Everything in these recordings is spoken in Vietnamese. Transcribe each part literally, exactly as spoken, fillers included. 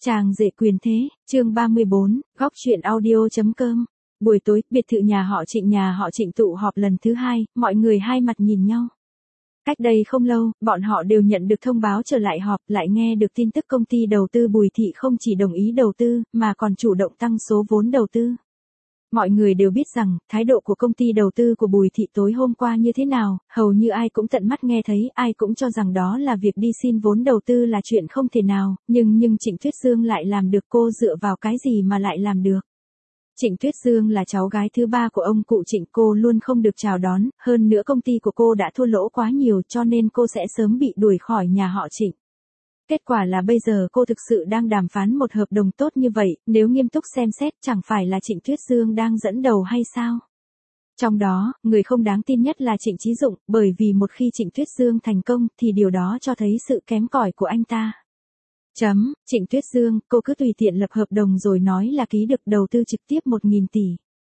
Chàng rể quyền thế, chương ba mươi bốn, góc chuyện audio.com. Buổi tối, biệt thự nhà họ Trịnh nhà họ Trịnh tụ họp lần thứ hai, mọi người hai mặt nhìn nhau. Cách đây không lâu, bọn họ đều nhận được thông báo trở lại họp, lại nghe được tin tức công ty đầu tư Bùi Thị không chỉ đồng ý đầu tư, mà còn chủ động tăng số vốn đầu tư. Mọi người đều biết rằng, thái độ của công ty đầu tư của Bùi Thị tối hôm qua như thế nào, hầu như ai cũng tận mắt nghe thấy, ai cũng cho rằng đó là việc đi xin vốn đầu tư là chuyện không thể nào, nhưng nhưng Trịnh Tuyết Dương lại làm được. Cô dựa vào cái gì mà lại làm được? Trịnh Tuyết Dương là cháu gái thứ ba của ông cụ Trịnh, cô luôn không được chào đón, hơn nữa công ty của cô đã thua lỗ quá nhiều cho nên cô sẽ sớm bị đuổi khỏi nhà họ Trịnh. Kết quả là bây giờ cô thực sự đang đàm phán một hợp đồng tốt như vậy, nếu nghiêm túc xem xét chẳng phải là Trịnh Tuyết Dương đang dẫn đầu hay sao? Trong đó, người không đáng tin nhất là Trịnh Chí Dụng, bởi vì một khi Trịnh Tuyết Dương thành công thì điều đó cho thấy sự kém cỏi của anh ta. Chấm, Trịnh Tuyết Dương, cô cứ tùy tiện lập hợp đồng rồi nói là ký được đầu tư trực tiếp một nghìn tỷ.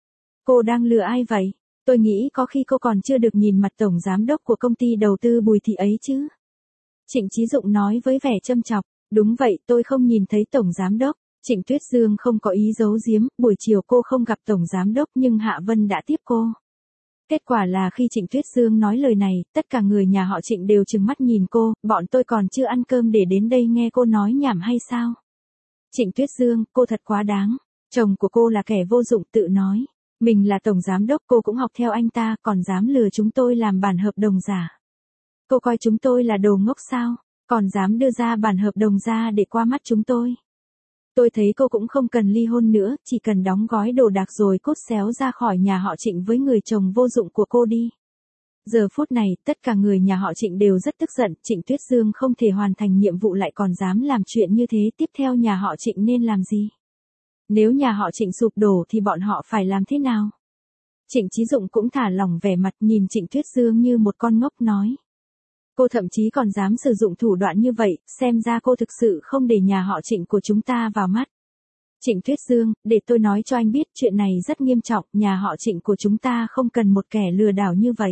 Cô đang lừa ai vậy? Tôi nghĩ có khi cô còn chưa được nhìn mặt tổng giám đốc của công ty đầu tư Bùi Thị ấy chứ. Trịnh Chí Dụng nói với vẻ châm chọc, đúng vậy, tôi không nhìn thấy tổng giám đốc. Trịnh Tuyết Dương không có ý giấu giếm, buổi chiều cô không gặp tổng giám đốc nhưng Hạ Vân đã tiếp cô. Kết quả là khi Trịnh Tuyết Dương nói lời này, tất cả người nhà họ Trịnh đều trừng mắt nhìn cô, bọn tôi còn chưa ăn cơm để đến đây nghe cô nói nhảm hay sao? Trịnh Tuyết Dương, cô thật quá đáng. Chồng của cô là kẻ vô dụng, tự nói mình là tổng giám đốc, cô cũng học theo anh ta, còn dám lừa chúng tôi làm bản hợp đồng giả. Cô coi chúng tôi là đồ ngốc sao? Còn dám đưa ra bản hợp đồng ra để qua mắt chúng tôi. Tôi thấy cô cũng không cần ly hôn nữa, chỉ cần đóng gói đồ đạc rồi cút xéo ra khỏi nhà họ Trịnh với người chồng vô dụng của cô đi. Giờ phút này, tất cả người nhà họ Trịnh đều rất tức giận, Trịnh Tuyết Dương không thể hoàn thành nhiệm vụ lại còn dám làm chuyện như thế, tiếp theo nhà họ Trịnh nên làm gì? Nếu nhà họ Trịnh sụp đổ thì bọn họ phải làm thế nào? Trịnh Chí Dụng cũng thả lỏng vẻ mặt, nhìn Trịnh Tuyết Dương như một con ngốc nói. Cô thậm chí còn dám sử dụng thủ đoạn như vậy, xem ra cô thực sự không để nhà họ Trịnh của chúng ta vào mắt. Trịnh Tuyết Dương, để tôi nói cho anh biết chuyện này rất nghiêm trọng, nhà họ Trịnh của chúng ta không cần một kẻ lừa đảo như vậy.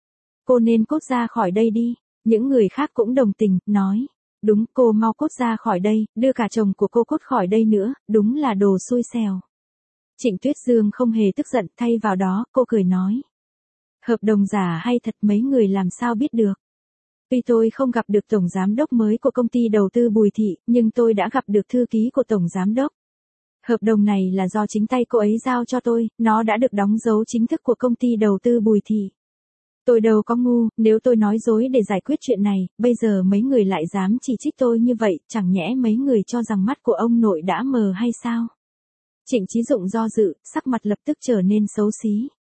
Cô nên cút ra khỏi đây đi. Những người khác cũng đồng tình, nói. Đúng, cô mau cút ra khỏi đây, đưa cả chồng của cô cút khỏi đây nữa, đúng là đồ xui xẻo. Trịnh Tuyết Dương không hề tức giận, thay vào đó, cô cười nói. Hợp đồng giả hay thật mấy người làm sao biết được. Tuy tôi không gặp được tổng giám đốc mới của công ty đầu tư Bùi Thị, nhưng tôi đã gặp được thư ký của tổng giám đốc. Hợp đồng này là do chính tay cô ấy giao cho tôi, nó đã được đóng dấu chính thức của công ty đầu tư Bùi Thị. Tôi đâu có ngu, nếu tôi nói dối để giải quyết chuyện này, bây giờ mấy người lại dám chỉ trích tôi như vậy, chẳng nhẽ mấy người cho rằng mắt của ông nội đã mờ hay sao? Trịnh Chí Dụng do dự, sắc mặt lập tức trở nên xấu xí.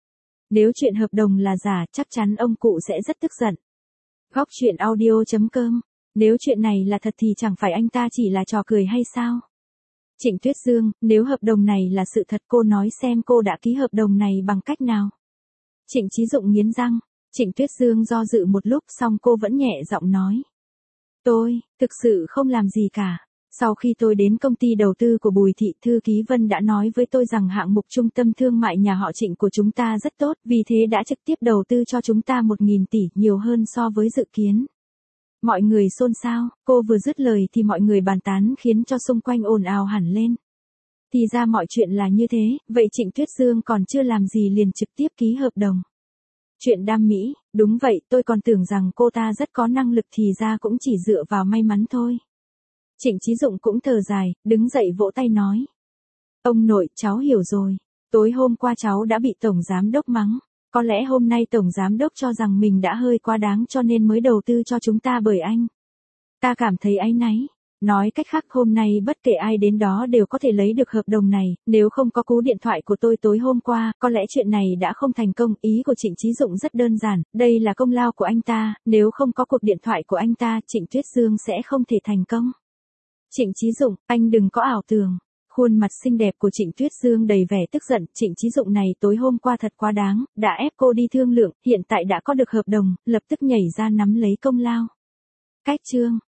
Nếu chuyện hợp đồng là giả, chắc chắn ông cụ sẽ rất tức giận. Góc chuyện audio.com. Nếu chuyện này là thật thì chẳng phải anh ta chỉ là trò cười hay sao? Trịnh Tuyết Dương, nếu hợp đồng này là sự thật cô nói xem cô đã ký hợp đồng này bằng cách nào? Trịnh Chí Dụng nghiến răng. Trịnh Tuyết Dương do dự một lúc xong cô vẫn nhẹ giọng nói. Tôi, thực sự không làm gì cả. Sau khi tôi đến công ty đầu tư của Bùi Thị, thư ký Vân đã nói với tôi rằng hạng mục trung tâm thương mại nhà họ Trịnh của chúng ta rất tốt, vì thế đã trực tiếp đầu tư cho chúng ta một nghìn tỷ, nhiều hơn so với dự kiến. Mọi người xôn xao, cô vừa dứt lời thì mọi người bàn tán khiến cho xung quanh ồn ào hẳn lên. Thì ra mọi chuyện là như thế, vậy Trịnh Tuyết Dương còn chưa làm gì liền trực tiếp ký hợp đồng. Chuyện đam mỹ, đúng vậy, tôi còn tưởng rằng cô ta rất có năng lực thì ra cũng chỉ dựa vào may mắn thôi. Trịnh Chí Dụng cũng thở dài, đứng dậy vỗ tay nói. Ông nội, cháu hiểu rồi. Tối hôm qua cháu đã bị tổng giám đốc mắng. Có lẽ hôm nay tổng giám đốc cho rằng mình đã hơi quá đáng cho nên mới đầu tư cho chúng ta bởi anh. Ta cảm thấy áy náy. Nói cách khác hôm nay bất kể ai đến đó đều có thể lấy được hợp đồng này, nếu không có cú điện thoại của tôi tối hôm qua, có lẽ chuyện này đã không thành công. Ý của Trịnh Chí Dụng rất đơn giản, đây là công lao của anh ta, nếu không có cuộc điện thoại của anh ta, Trịnh Tuyết Dương sẽ không thể thành công. Trịnh Chí Dụng, anh đừng có ảo tưởng. Khuôn mặt xinh đẹp của Trịnh Tuyết Dương đầy vẻ tức giận, Trịnh Chí Dụng này tối hôm qua thật quá đáng, đã ép cô đi thương lượng, hiện tại đã có được hợp đồng, lập tức nhảy ra nắm lấy công lao. Cách chương